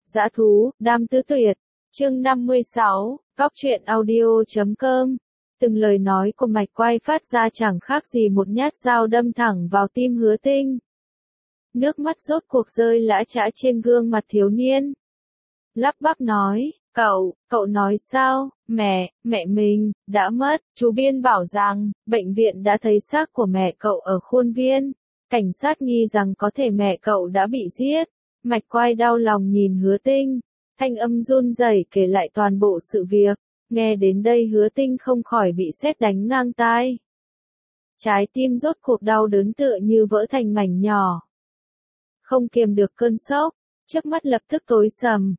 Dã thú, đam tứ tuyệt. Chương 56, Góc truyện audio.com. Từng lời nói của Mạch Quay phát ra chẳng khác gì một nhát dao đâm thẳng vào tim Hứa Tinh. Nước mắt rốt cuộc rơi lã chã trên gương mặt thiếu niên. Lắp bắp nói, cậu nói sao, mẹ mình, đã mất, chú Biên bảo rằng, bệnh viện đã thấy xác của mẹ cậu ở khuôn viên. Cảnh sát nghi rằng có thể mẹ cậu đã bị giết. Mạch Quay đau lòng nhìn Hứa Tinh, thanh âm run rẩy kể lại toàn bộ sự việc. Nghe đến đây Hứa Tinh không khỏi bị sét đánh ngang tai. Trái tim rốt cuộc đau đớn tựa như vỡ thành mảnh nhỏ. Không kiềm được cơn sốc, trước mắt lập tức tối sầm.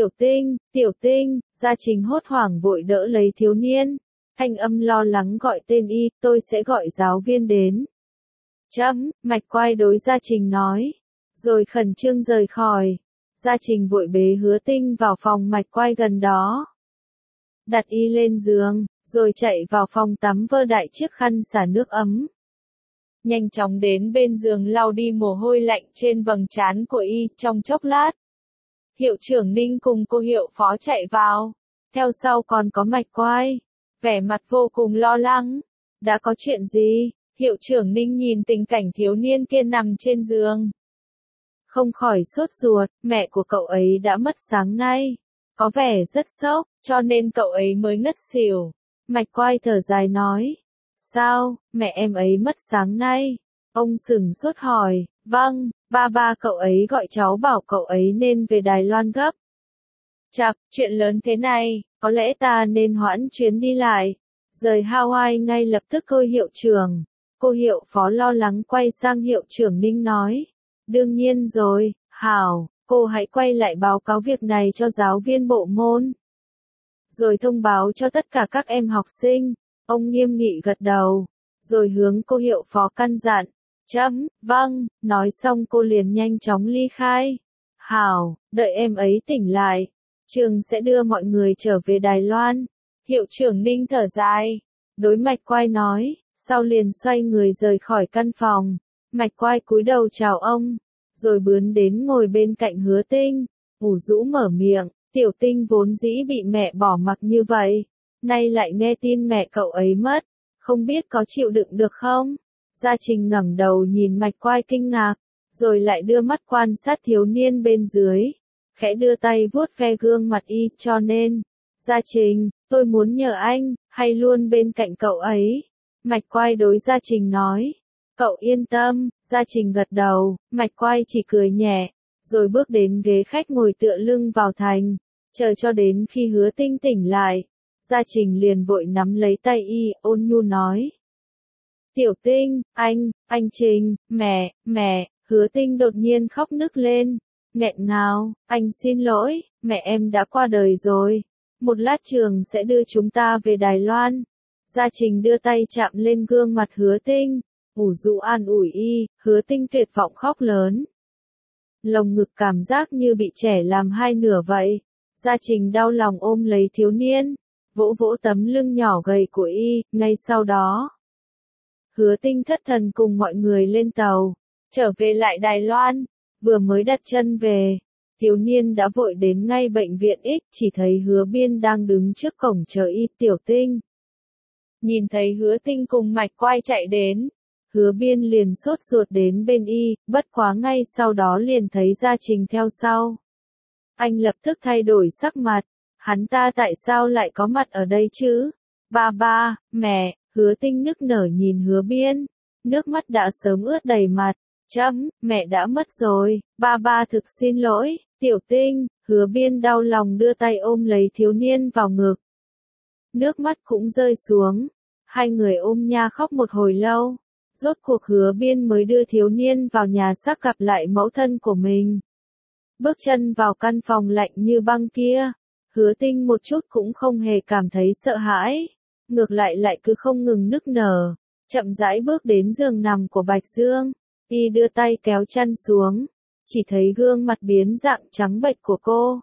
Tiểu Tinh, Gia Trình hốt hoảng vội đỡ lấy thiếu niên. Thanh âm lo lắng gọi tên y, tôi sẽ gọi giáo viên đến. Mạch Quay đối Gia Trình nói. Rồi khẩn trương rời khỏi. Gia Trình vội bế Hứa Tinh vào phòng Mạch Quay gần đó. Đặt y lên giường, rồi chạy vào phòng tắm vơ đại chiếc khăn xả nước ấm. Nhanh chóng đến bên giường lau đi mồ hôi lạnh trên vầng trán của y. Trong chốc lát, Hiệu trưởng Ninh cùng cô hiệu phó chạy vào. Theo sau còn có Mạch Quay, vẻ mặt vô cùng lo lắng. Đã có chuyện gì? Hiệu trưởng Ninh nhìn tình cảnh thiếu niên kia nằm trên giường, không khỏi sốt ruột. Mẹ của cậu ấy đã mất sáng nay, có vẻ rất sốc, cho nên cậu ấy mới ngất xỉu. Mạch Quay thở dài nói. Sao, mẹ em ấy mất sáng nay? Ông sửng sốt hỏi. Vâng, ba cậu ấy gọi cháu bảo cậu ấy nên về Đài Loan gấp. Chậc, chuyện lớn thế này, có lẽ ta nên hoãn chuyến đi lại. Rời Hawaii ngay lập tức. Hiệu trưởng, cô hiệu phó lo lắng quay sang hiệu trưởng Ninh nói. Đương nhiên rồi, hảo, cô hãy quay lại báo cáo việc này cho giáo viên bộ môn. Rồi thông báo cho tất cả các em học sinh. Ông nghiêm nghị gật đầu, rồi hướng cô hiệu phó căn dặn. Vâng, nói xong cô liền nhanh chóng ly khai. Hảo, đợi em ấy tỉnh lại, trường sẽ đưa mọi người trở về Đài Loan. Hiệu trưởng Ninh thở dài, đối Mạch Quay nói, sau liền xoay người rời khỏi căn phòng. Mạch Quay cúi đầu chào ông, rồi bướn đến ngồi bên cạnh Hứa Tinh, ủ rũ mở miệng. Tiểu Tinh vốn dĩ bị mẹ bỏ mặc như vậy, nay lại nghe tin mẹ cậu ấy mất, không biết có chịu đựng được không? Gia Trình ngẩng đầu nhìn Mạch Quay kinh ngạc, rồi lại đưa mắt quan sát thiếu niên bên dưới, khẽ đưa tay vuốt ve gương mặt y. Cho nên, Gia Trình, tôi muốn nhờ anh, hay luôn bên cạnh cậu ấy. Mạch Quay đối Gia Trình nói. Cậu yên tâm. Gia Trình gật đầu. Mạch Quay chỉ cười nhẹ, rồi bước đến ghế khách ngồi tựa lưng vào thành, chờ cho đến khi Hứa Tinh tỉnh lại. Gia Trình liền vội nắm lấy tay y, ôn nhu nói. Tiểu Tinh, anh Trình, mẹ, Hứa Tinh đột nhiên khóc nức lên, nghẹn ngào, anh xin lỗi, mẹ em đã qua đời rồi. Một lát trường sẽ đưa chúng ta về Đài Loan. Gia Trình đưa tay chạm lên gương mặt Hứa Tinh, ủ rũ an ủi y. Hứa Tinh tuyệt vọng khóc lớn. Lồng ngực cảm giác như bị trẻ làm hai nửa vậy. Gia Trình đau lòng ôm lấy thiếu niên, vỗ vỗ tấm lưng nhỏ gầy của y. Ngay sau đó, Hứa Tinh thất thần cùng mọi người lên tàu, trở về lại Đài Loan. Vừa mới đặt chân về, thiếu niên đã vội đến ngay bệnh viện X, chỉ thấy Hứa Biên đang đứng trước cổng chờ y. Tiểu Tinh. Nhìn thấy Hứa Tinh cùng Mạch Quay chạy đến, Hứa Biên liền sốt ruột đến bên y, bất quá ngay sau đó liền thấy Gia Trình theo sau. Anh lập tức thay đổi sắc mặt, hắn ta tại sao lại có mặt ở đây chứ? Ba, mẹ, Hứa Tinh nức nở nhìn Hứa Biên, nước mắt đã sớm ướt đầy mặt. Mẹ đã mất rồi, ba thực xin lỗi. Tiểu Tinh, Hứa Biên đau lòng đưa tay ôm lấy thiếu niên vào ngực. Nước mắt cũng rơi xuống, hai người ôm nha khóc một hồi lâu. Rốt cuộc Hứa Biên mới đưa thiếu niên vào nhà xác gặp lại mẫu thân của mình. Bước chân vào căn phòng lạnh như băng kia, Hứa Tinh một chút cũng không hề cảm thấy sợ hãi, ngược lại cứ không ngừng nức nở, chậm rãi bước đến giường nằm của Bạch Dương. Y đưa tay kéo chăn xuống, chỉ thấy gương mặt biến dạng trắng bệch của cô.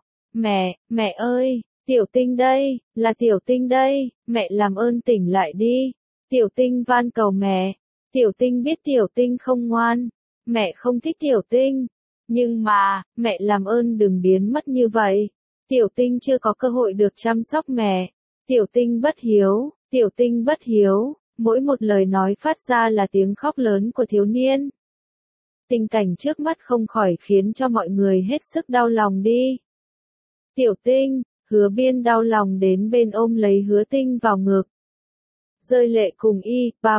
Mẹ ơi, Tiểu Tinh đây, là Tiểu Tinh đây, mẹ làm ơn tỉnh lại đi. Tiểu Tinh van cầu mẹ. Tiểu Tinh biết Tiểu Tinh không ngoan, mẹ không thích Tiểu Tinh, Nhưng mà, mẹ làm ơn đừng biến mất như vậy. Tiểu Tinh chưa có cơ hội được chăm sóc mẹ. Tiểu Tinh bất hiếu, Tiểu Tinh bất hiếu, mỗi một lời nói phát ra là tiếng khóc lớn của thiếu niên. Tình cảnh trước mắt không khỏi khiến cho mọi người hết sức đau lòng đi. Tiểu Tinh, Hứa Biên đau lòng đến bên ôm lấy Hứa Tinh vào ngực. Rơi lệ cùng y, ba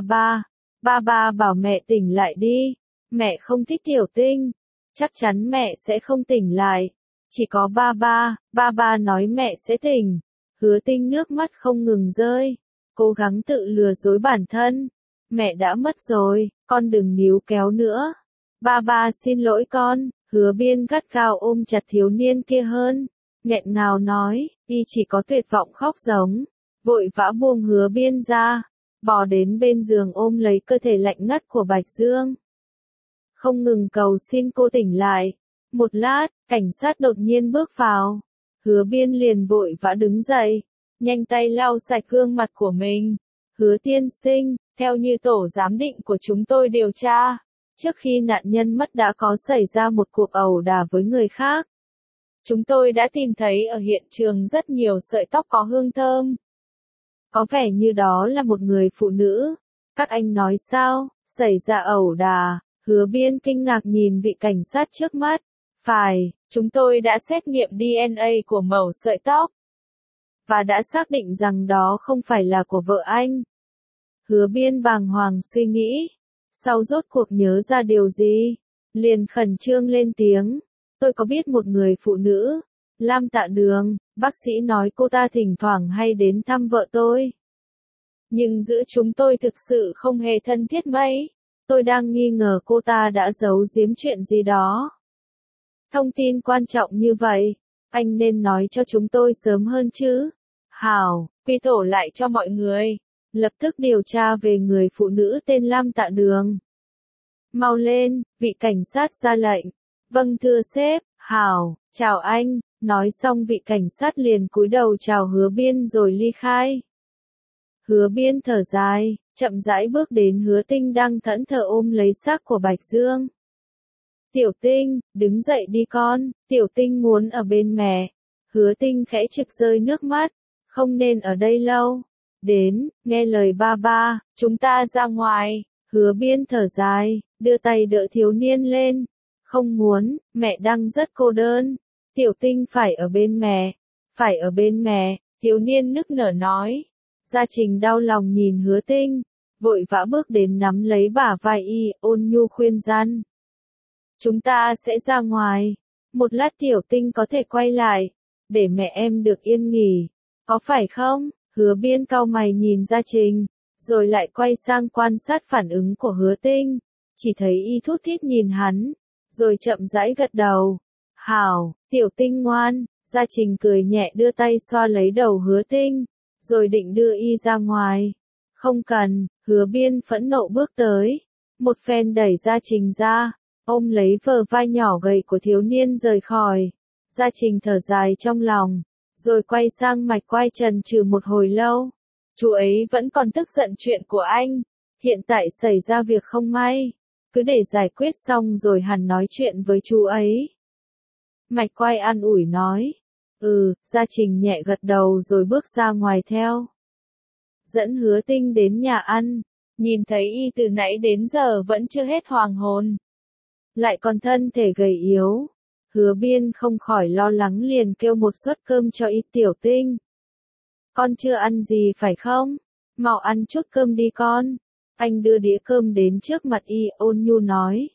ba bảo mẹ tỉnh lại đi. Mẹ không thích Tiểu Tinh. Chắc chắn mẹ sẽ không tỉnh lại. Chỉ có ba ba nói mẹ sẽ tỉnh. Hứa Tinh nước mắt không ngừng rơi. Cố gắng tự lừa dối bản thân. Mẹ đã mất rồi, con đừng níu kéo nữa. Ba xin lỗi con. Hứa Biên gắt gao ôm chặt thiếu niên kia hơn. Nghẹn ngào nói, y chỉ có tuyệt vọng khóc giống. Vội vã buông Hứa Biên ra. Bò đến bên giường ôm lấy cơ thể lạnh ngắt của Bạch Dương. Không ngừng cầu xin cô tỉnh lại. Một lát, cảnh sát đột nhiên bước vào. Hứa Biên liền vội vã đứng dậy. Nhanh tay lau sạch gương mặt của mình. Hứa tiên sinh, theo như tổ giám định của chúng tôi điều tra. Trước khi nạn nhân mất đã có xảy ra một cuộc ẩu đả với người khác. Chúng tôi đã tìm thấy ở hiện trường rất nhiều sợi tóc có hương thơm. Có vẻ như đó là một người phụ nữ. Các anh nói sao, xảy ra ẩu đả? Hứa Biên kinh ngạc nhìn vị cảnh sát trước mắt. Phải, chúng tôi đã xét nghiệm DNA của mẩu sợi tóc. Và đã xác định rằng đó không phải là của vợ anh. Hứa Biên bàng hoàng suy nghĩ. Sau rốt cuộc nhớ ra điều gì? Liền khẩn trương lên tiếng. Tôi có biết một người phụ nữ. Lam Tạ Đường, bác sĩ nói cô ta thỉnh thoảng hay đến thăm vợ tôi. Nhưng giữa chúng tôi thực sự không hề thân thiết mấy. Tôi đang nghi ngờ cô ta đã giấu giếm chuyện gì đó. Thông tin quan trọng như vậy, anh nên nói cho chúng tôi sớm hơn chứ. Hảo, quy tổ lại cho mọi người. Lập tức điều tra về người phụ nữ tên Lam Tạ Đường. Mau lên, vị cảnh sát ra lệnh. Vâng thưa sếp, Hảo, chào anh. Nói xong vị cảnh sát liền cúi đầu chào Hứa Biên rồi ly khai. Hứa Biên thở dài, chậm rãi bước đến Hứa Tinh đang thẫn thờ ôm lấy xác của Bạch Dương. Tiểu Tinh, đứng dậy đi con, Tiểu Tinh muốn ở bên mẹ. Hứa Tinh khẽ trực rơi nước mắt, không nên ở đây lâu. Đến, nghe lời ba, chúng ta ra ngoài. Hứa Biên thở dài, đưa tay đỡ thiếu niên lên. Không muốn, mẹ đang rất cô đơn. Tiểu Tinh phải ở bên mẹ. Phải ở bên mẹ, thiếu niên nức nở nói. Gia Trình đau lòng nhìn Hứa Tinh, vội vã bước đến nắm lấy bả vai y, ôn nhu khuyên răn. Chúng ta sẽ ra ngoài. Một lát Tiểu Tinh có thể quay lại, để mẹ em được yên nghỉ. Có phải không? Hứa Biên cau mày nhìn Gia Trình, rồi lại quay sang quan sát phản ứng của Hứa Tinh. Chỉ thấy y thút thít nhìn hắn, rồi chậm rãi gật đầu. Hảo, Tiểu Tinh ngoan. Gia Trình cười nhẹ đưa tay xoa lấy đầu Hứa Tinh, rồi định đưa y ra ngoài. Không cần, Hứa Biên phẫn nộ bước tới. Một phen đẩy Gia Trình ra, ôm lấy bờ vai nhỏ gầy của thiếu niên rời khỏi. Gia Trình thở dài trong lòng, rồi quay sang Mạch Quai trần trừ một hồi lâu. Chú ấy vẫn còn tức giận chuyện của anh. Hiện tại xảy ra việc không may. Cứ để giải quyết xong rồi hẳn nói chuyện với chú ấy. Mạch Quai an ủi nói. Gia Trình nhẹ gật đầu rồi bước ra ngoài theo. Dẫn Hứa Tinh đến nhà ăn. Nhìn thấy y từ nãy đến giờ vẫn chưa hết hoàng hồn. Lại còn thân thể gầy yếu. Hứa Biên không khỏi lo lắng liền kêu một suất cơm cho y. Tiểu Tinh. Con chưa ăn gì phải không? Mau ăn chút cơm đi con. Anh đưa đĩa cơm đến trước mặt y, ôn nhu nói.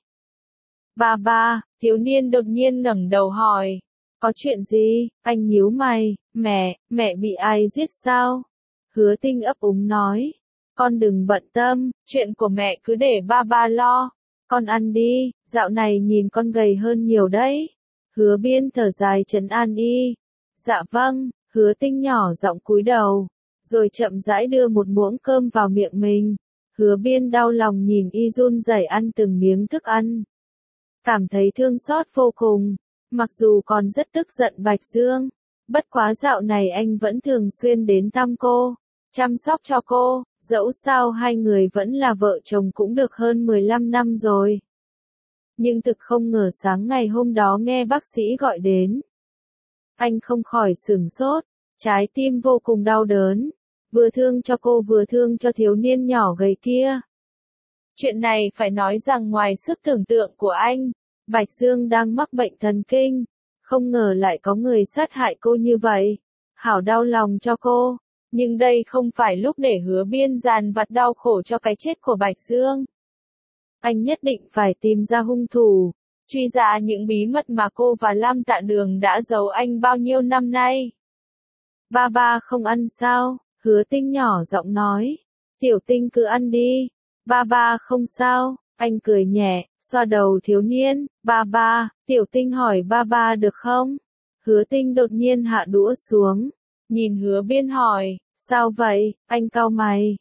Ba, thiếu niên đột nhiên ngẩng đầu hỏi. Có chuyện gì? Anh nhíu mày. Mẹ bị ai giết sao? Hứa Tinh ấp úng nói. Con đừng bận tâm, chuyện của mẹ cứ để ba lo. Con ăn đi, dạo này nhìn con gầy hơn nhiều đấy. Hứa Biên thở dài trấn an y. Dạ vâng. Hứa Tinh nhỏ giọng cúi đầu, rồi chậm rãi đưa một muỗng cơm vào miệng mình. Hứa Biên đau lòng nhìn y run rẩy ăn từng miếng thức ăn. Cảm thấy thương xót vô cùng, mặc dù còn rất tức giận Bạch Dương. Bất quá dạo này anh vẫn thường xuyên đến thăm cô, chăm sóc cho cô, dẫu sao hai người vẫn là vợ chồng cũng được hơn 15 năm rồi. nhưng thực không ngờ sáng ngày hôm đó nghe bác sĩ gọi đến. Anh không khỏi sửng sốt, trái tim vô cùng đau đớn, vừa thương cho cô vừa thương cho thiếu niên nhỏ gầy kia. Chuyện này phải nói rằng ngoài sức tưởng tượng của anh, Bạch Dương đang mắc bệnh thần kinh, không ngờ lại có người sát hại cô như vậy. Hảo đau lòng cho cô, nhưng đây không phải lúc để Hứa Biên dàn vặt đau khổ cho cái chết của Bạch Dương. Anh nhất định phải tìm ra hung thủ, truy ra những bí mật mà cô và Lam Tạ Đường đã giấu anh bao nhiêu năm nay. Ba không ăn sao? Hứa Tinh nhỏ giọng nói. Tiểu Tinh cứ ăn đi. Ba không sao, anh cười nhẹ, xoa đầu thiếu niên. Ba, Tiểu Tinh hỏi ba được không? Hứa Tinh đột nhiên hạ đũa xuống, nhìn Hứa Biên hỏi, sao vậy? Anh cau mày.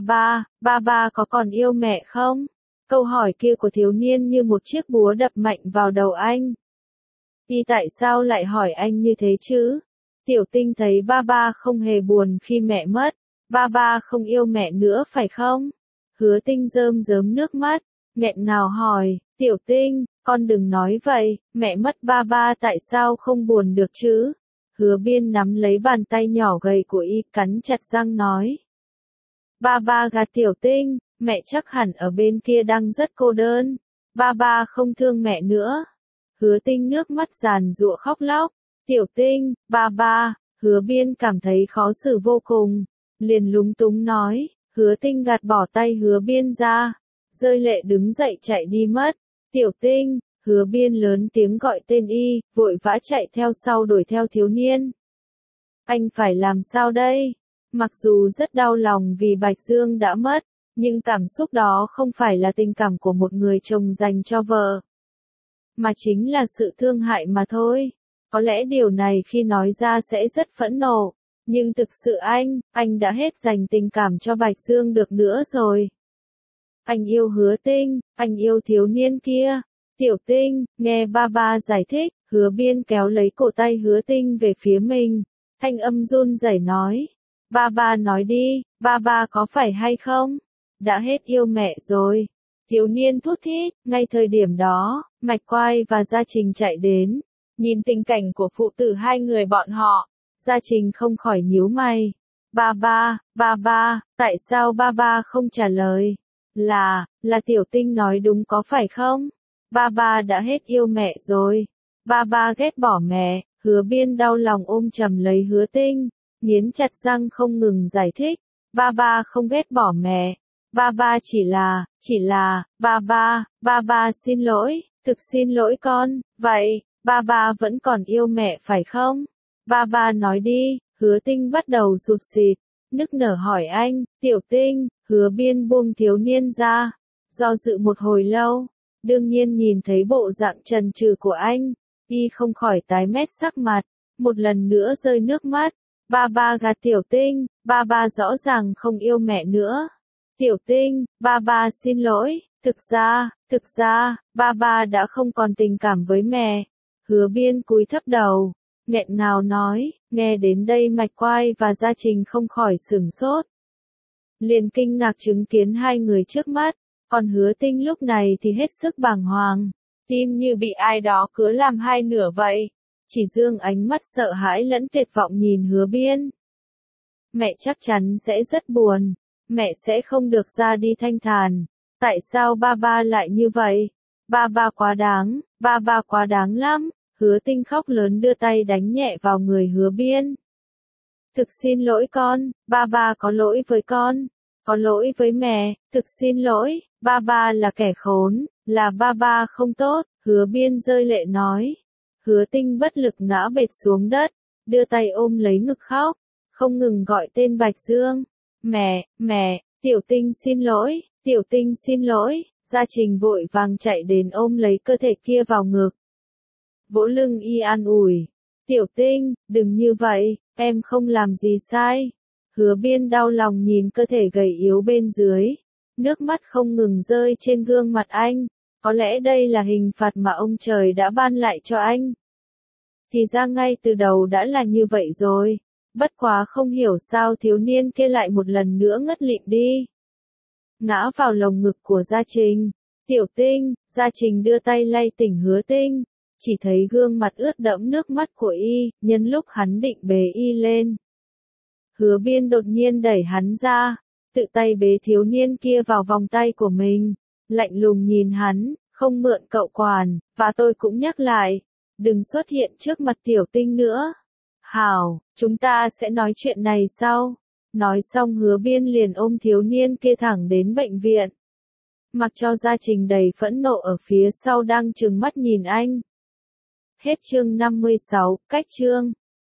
Ba có còn yêu mẹ không? Câu hỏi kia của thiếu niên như một chiếc búa đập mạnh vào đầu anh. Tại sao lại hỏi anh như thế chứ? Tiểu Tinh thấy ba không hề buồn khi mẹ mất. Ba không yêu mẹ nữa phải không? Hứa Tinh rơm rớm nước mắt, nghẹn ngào hỏi, Tiểu Tinh, con đừng nói vậy, mẹ mất ba tại sao không buồn được chứ? Hứa Biên nắm lấy bàn tay nhỏ gầy của y, cắn chặt răng nói. Ba gạt Tiểu Tinh, mẹ chắc hẳn ở bên kia đang rất cô đơn. Ba không thương mẹ nữa. Hứa Tinh nước mắt giàn giụa khóc lóc. Tiểu Tinh, ba. Hứa Biên cảm thấy khó xử vô cùng, liền lúng túng nói. Hứa Tinh gạt bỏ tay Hứa Biên ra, rơi lệ đứng dậy chạy đi mất. Tiểu Tinh, Hứa Biên lớn tiếng gọi tên y, vội vã chạy theo sau đuổi theo thiếu niên. Anh phải làm sao đây? Mặc dù rất đau lòng vì Bạch Dương đã mất, nhưng cảm xúc đó không phải là tình cảm của một người chồng dành cho vợ, mà chính là sự thương hại mà thôi. Có lẽ điều này khi nói ra sẽ rất phẫn nộ, nhưng thực sự anh đã hết dành tình cảm cho Bạch Dương được nữa rồi. Anh yêu Hứa Tinh, anh yêu thiếu niên kia. Tiểu Tinh, nghe ba giải thích, Hứa Biên kéo lấy cổ tay Hứa Tinh về phía mình, thanh âm run rẩy nói. Ba nói đi, ba có phải hay không? Đã hết yêu mẹ rồi. Thiếu niên thút thít, ngay thời điểm đó, Mạch Quai và Gia Trình chạy đến, nhìn tình cảnh của phụ tử hai người bọn họ, Gia Trình không khỏi nhíu mày. Ba, tại sao ba không trả lời? Là Tiểu Tinh nói đúng có phải không? Ba đã hết yêu mẹ rồi. Ba ghét bỏ mẹ. Hứa Biên đau lòng ôm chầm lấy Hứa Tinh, nghiến chặt răng không ngừng giải thích. Ba không ghét bỏ mẹ. Ba chỉ là, ba xin lỗi, thực xin lỗi con. Vậy, ba vẫn còn yêu mẹ phải không? Ba nói đi. Hứa Tinh bắt đầu rụt rịt, nức nở hỏi anh. Tiểu Tinh, Hứa Biên buông thiếu niên ra, do dự một hồi lâu, đương nhiên nhìn thấy bộ dạng chần chừ của anh, y không khỏi tái mét sắc mặt, một lần nữa rơi nước mắt. Ba gạt Tiểu Tinh, ba rõ ràng không yêu mẹ nữa. Tiểu Tinh, ba xin lỗi, thực ra, ba đã không còn tình cảm với mẹ. Hứa Biên cúi thấp đầu, nghẹn ngào nói. Nghe đến đây Mạch Quai và Gia Trình không khỏi sửng sốt, liền kinh ngạc chứng kiến hai người trước mắt, còn Hứa Tinh lúc này thì hết sức bàng hoàng, tim như bị ai đó cứa làm hai nửa vậy, chỉ dương ánh mắt sợ hãi lẫn tuyệt vọng nhìn Hứa Biên. Mẹ chắc chắn sẽ rất buồn, mẹ sẽ không được ra đi thanh thản, tại sao ba lại như vậy? Ba quá đáng, ba quá đáng lắm. Hứa Tinh khóc lớn đưa tay đánh nhẹ vào người Hứa Biên. Thực xin lỗi con, ba có lỗi với con, có lỗi với mẹ, thực xin lỗi, ba là kẻ khốn, là ba không tốt. Hứa Biên rơi lệ nói. Hứa Tinh bất lực ngã bệt xuống đất, đưa tay ôm lấy ngực khóc, không ngừng gọi tên Bạch Dương. Mẹ, Tiểu Tinh xin lỗi, Tiểu Tinh xin lỗi. Gia Trình vội vàng chạy đến ôm lấy cơ thể kia vào ngực, vỗ lưng y an ủi. Tiểu Tinh, đừng như vậy, em không làm gì sai. Hứa Biên đau lòng nhìn cơ thể gầy yếu bên dưới, nước mắt không ngừng rơi trên gương mặt anh. Có lẽ đây là hình phạt mà ông trời đã ban lại cho anh. Thì ra ngay từ đầu đã là như vậy rồi. Bất quá không hiểu sao thiếu niên kia lại một lần nữa ngất lịm đi, ngã vào lồng ngực của Gia Trình. Tiểu Tinh, Gia Trình đưa tay lay tỉnh Hứa Tinh, chỉ thấy gương mặt ướt đẫm nước mắt của y, nhân lúc hắn định bế y lên. Hứa Biên đột nhiên đẩy hắn ra, tự tay bế thiếu niên kia vào vòng tay của mình, lạnh lùng nhìn hắn, không mượn cậu quản, và tôi cũng nhắc lại, đừng xuất hiện trước mặt Tiểu Tinh nữa. Hảo, chúng ta sẽ nói chuyện này sau. Nói xong Hứa Biên liền ôm thiếu niên kia thẳng đến bệnh viện. Mặc cho Gia Trình đầy phẫn nộ ở phía sau đang trừng mắt nhìn anh. Hết chương 56, cách chương.